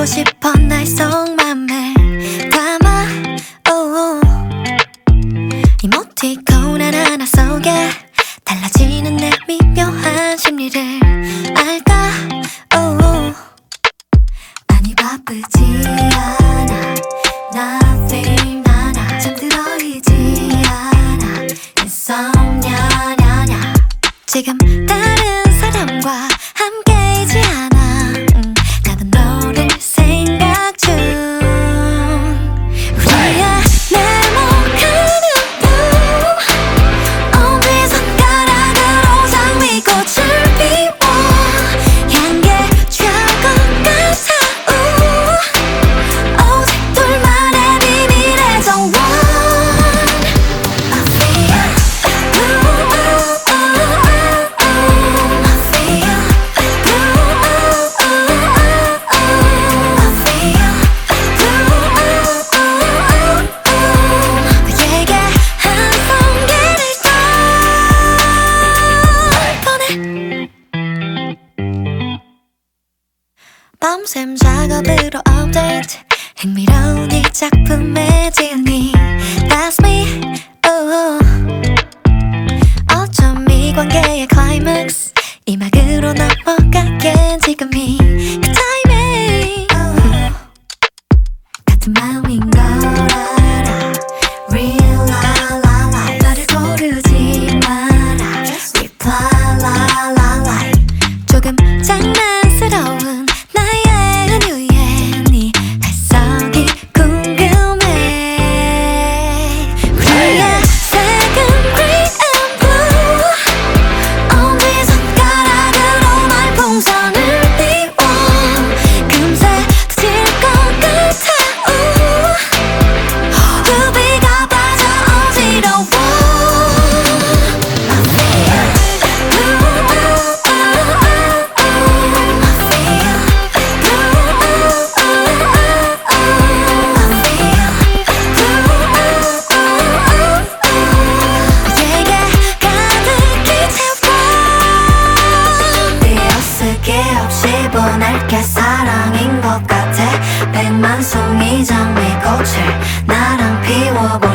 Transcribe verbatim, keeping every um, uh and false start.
보고 싶어 나의 속맘을 담아 oh. 이모티콘 하나하나 속에 달라지는 내 미묘한 심리를 알까 oh. 많이 바쁘지 않아 Nothing 나나 잠들어 있지 않아 Insomnia 냐냐 지금 다른 사람과 함께이지 않아 음, 나도 너를 생각 중 우리의 네모가는 꿈 어디 손가락으로 장미꽃을 피워 향기에 취할 것 같아 우 오직 둘만의 비밀의 정원 I feel 밤샘 작업으로 업데이트 흥미로운 이 작품의 진위 That's me oh. 어쩜 이 관계의 클라이맥스 이 막으로 넘어가긴 지금이 그 타이밍 oh. 같은 마음인 걸 알아 Real la la la 너를 고르지 마라 Reply la la la 조금 장난스러운 나의 은유에 네 해석이 궁금해 우리의 색은 green and blue 어디 손가락으로 말풍선을 띄워 금세 터질 것 같아 우 루비가 빠져 어지러워 보낼게 사랑인 것 같아 백만 송이 장미꽃을 나랑 피워볼